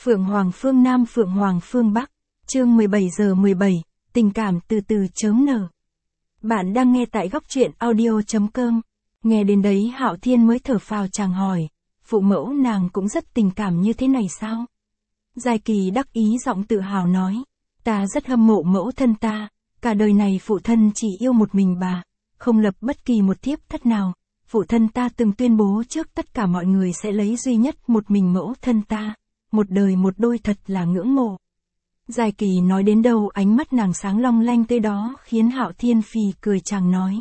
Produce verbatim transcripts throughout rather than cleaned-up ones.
Phượng Hoàng phương Nam Phượng Hoàng phương Bắc, chương mười bảy giờ mười bảy, tình cảm từ từ chớm nở. Bạn đang nghe tại góc truyện audio chấm com. Nghe đến đấy Hạo Thiên mới thở phào chàng hỏi, phụ mẫu nàng cũng rất tình cảm như thế này sao? Giai Kỳ đắc ý giọng tự hào nói, ta rất hâm mộ mẫu thân ta, cả đời này phụ thân chỉ yêu một mình bà, không lập bất kỳ một thiếp thất nào. Phụ thân ta từng tuyên bố trước tất cả mọi người sẽ lấy duy nhất một mình mẫu thân ta, một đời một đôi thật là ngưỡng mộ. Giai Kỳ nói đến đâu ánh mắt nàng sáng long lanh tới đó khiến Hạo Thiên phì cười chàng nói.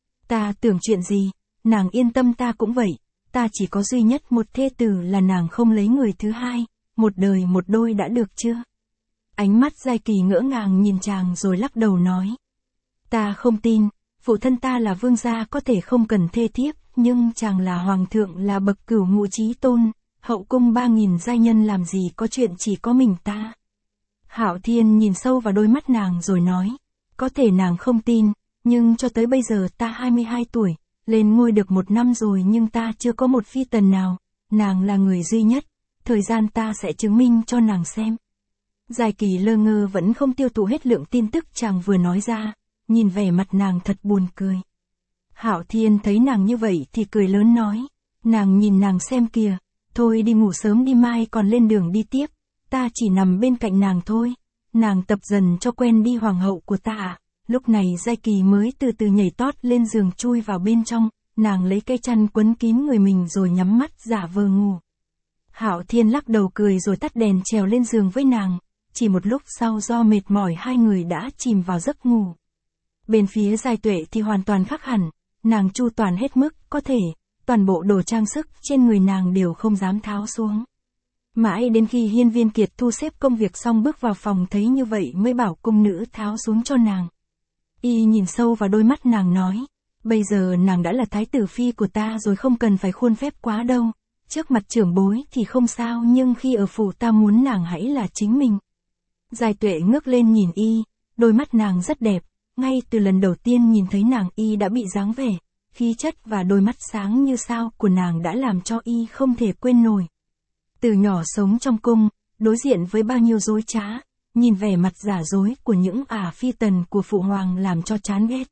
Ta tưởng chuyện gì, nàng yên tâm ta cũng vậy, ta chỉ có duy nhất một thê tử là nàng không lấy người thứ hai, một đời một đôi đã được chưa? Ánh mắt Giai Kỳ ngỡ ngàng nhìn chàng rồi lắc đầu nói. Ta không tin, phụ thân ta là vương gia có thể không cần thê thiếp, nhưng chàng là hoàng thượng là bậc cửu ngũ chí tôn, hậu cung ba nghìn giai nhân làm gì có chuyện chỉ có mình ta. Hạo Thiên nhìn sâu vào đôi mắt nàng rồi nói, có thể nàng không tin, nhưng cho tới bây giờ ta hai mươi hai tuổi, lên ngôi được một năm rồi nhưng ta chưa có một phi tần nào, nàng là người duy nhất, thời gian ta sẽ chứng minh cho nàng xem. Giai Kỳ lơ ngơ vẫn không tiêu thụ hết lượng tin tức chàng vừa nói ra, nhìn vẻ mặt nàng thật buồn cười. Hạo Thiên thấy nàng như vậy thì cười lớn nói, nàng nhìn nàng xem kìa, thôi đi ngủ sớm đi mai còn lên đường đi tiếp, ta chỉ nằm bên cạnh nàng thôi, nàng tập dần cho quen đi hoàng hậu của ta à. Lúc này Giai Kỳ mới từ từ nhảy tót lên giường chui vào bên trong, nàng lấy cây chăn quấn kín người mình rồi nhắm mắt giả vờ ngủ. Hạo Thiên lắc đầu cười rồi tắt đèn trèo lên giường với nàng, chỉ một lúc sau do mệt mỏi hai người đã chìm vào giấc ngủ. Bên phía Giai Tuệ thì hoàn toàn khác hẳn, nàng chu toàn hết mức có thể, toàn bộ đồ trang sức trên người nàng đều không dám tháo xuống. Mãi đến khi Hiên Viên Kiệt thu xếp công việc xong bước vào phòng thấy như vậy mới bảo cung nữ tháo xuống cho nàng. Y nhìn sâu vào đôi mắt nàng nói, bây giờ nàng đã là thái tử phi của ta rồi không cần phải khuôn phép quá đâu, trước mặt trưởng bối thì không sao nhưng khi ở phủ ta muốn nàng hãy là chính mình. Giai Tuệ ngước lên nhìn Y, đôi mắt nàng rất đẹp, ngay từ lần đầu tiên nhìn thấy nàng Y đã bị dáng vẻ, khí chất và đôi mắt sáng như sao của nàng đã làm cho Y không thể quên nổi. Từ nhỏ sống trong cung, đối diện với bao nhiêu dối trá, nhìn vẻ mặt giả dối của những ả phi tần của phụ hoàng làm cho chán ghét.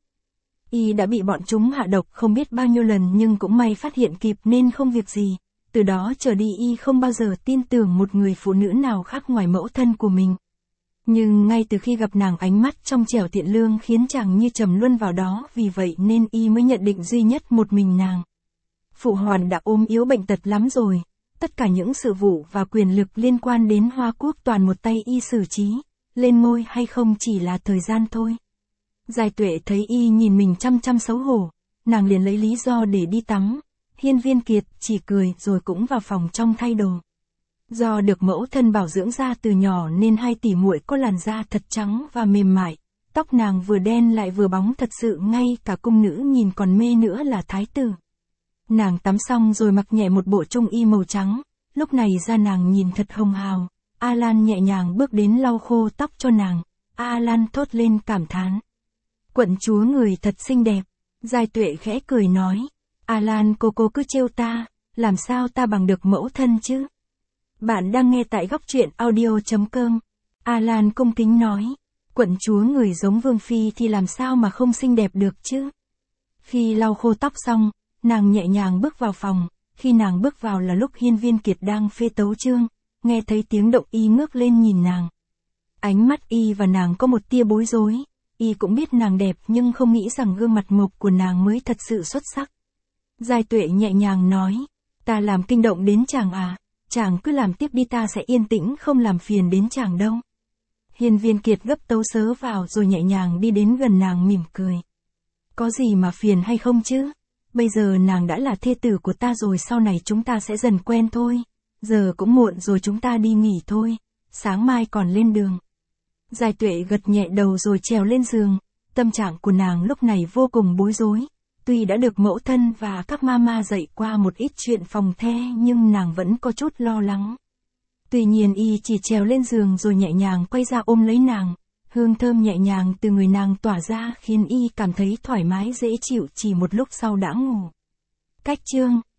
Y đã bị bọn chúng hạ độc không biết bao nhiêu lần nhưng cũng may phát hiện kịp nên không việc gì, từ đó trở đi Y không bao giờ tin tưởng một người phụ nữ nào khác ngoài mẫu thân của mình. Nhưng ngay từ khi gặp nàng ánh mắt trong trẻo thiện lương khiến chàng như trầm luân vào đó vì vậy nên Y mới nhận định duy nhất một mình nàng. Phụ hoàng đã ốm yếu bệnh tật lắm rồi. Tất cả những sự vụ và quyền lực liên quan đến Hoa Quốc toàn một tay Y xử trí, lên ngôi hay không chỉ là thời gian thôi. Giai Tuệ thấy Y nhìn mình chăm chăm xấu hổ, nàng liền lấy lý do để đi tắm, Hiên Viên Kiệt chỉ cười rồi cũng vào phòng trong thay đồ. Do được mẫu thân bảo dưỡng da từ nhỏ nên hai tỷ muội có làn da thật trắng và mềm mại, tóc nàng vừa đen lại vừa bóng thật sự ngay cả cung nữ nhìn còn mê nữa là thái tử. Nàng tắm xong rồi mặc nhẹ một bộ trung y màu trắng, lúc này da nàng nhìn thật hồng hào, A Lan nhẹ nhàng bước đến lau khô tóc cho nàng, A Lan thốt lên cảm thán. Quận chúa người thật xinh đẹp, Giai Tuệ khẽ cười nói, A Lan cô cô cứ trêu ta, làm sao ta bằng được mẫu thân chứ? Bạn đang nghe tại góc truyện audio chấm com. A Lan cung kính nói, quận chúa người giống vương phi thì làm sao mà không xinh đẹp được chứ? Khi lau khô tóc xong, nàng nhẹ nhàng bước vào phòng, khi nàng bước vào là lúc Hiên Viên Kiệt đang phê tấu chương, nghe thấy tiếng động Y ngước lên nhìn nàng. Ánh mắt Y và nàng có một tia bối rối, Y cũng biết nàng đẹp nhưng không nghĩ rằng gương mặt mộc của nàng mới thật sự xuất sắc. Giai Tuệ nhẹ nhàng nói, ta làm kinh động đến chàng à, chàng cứ làm tiếp đi ta sẽ yên tĩnh không làm phiền đến chàng đâu. Hiên Viên Kiệt gấp tấu sớ vào rồi nhẹ nhàng đi đến gần nàng mỉm cười. Có gì mà phiền hay không chứ? Bây giờ nàng đã là thê tử của ta rồi sau này chúng ta sẽ dần quen thôi, giờ cũng muộn rồi chúng ta đi nghỉ thôi, sáng mai còn lên đường. Giai Tuệ gật nhẹ đầu rồi trèo lên giường, tâm trạng của nàng lúc này vô cùng bối rối, tuy đã được mẫu thân và các mama dạy qua một ít chuyện phòng the nhưng nàng vẫn có chút lo lắng. Tuy nhiên Y chỉ trèo lên giường rồi nhẹ nhàng quay ra ôm lấy nàng, hương thơm nhẹ nhàng từ người nàng tỏa ra khiến Y cảm thấy thoải mái dễ chịu chỉ một lúc sau đã ngủ. Cách chương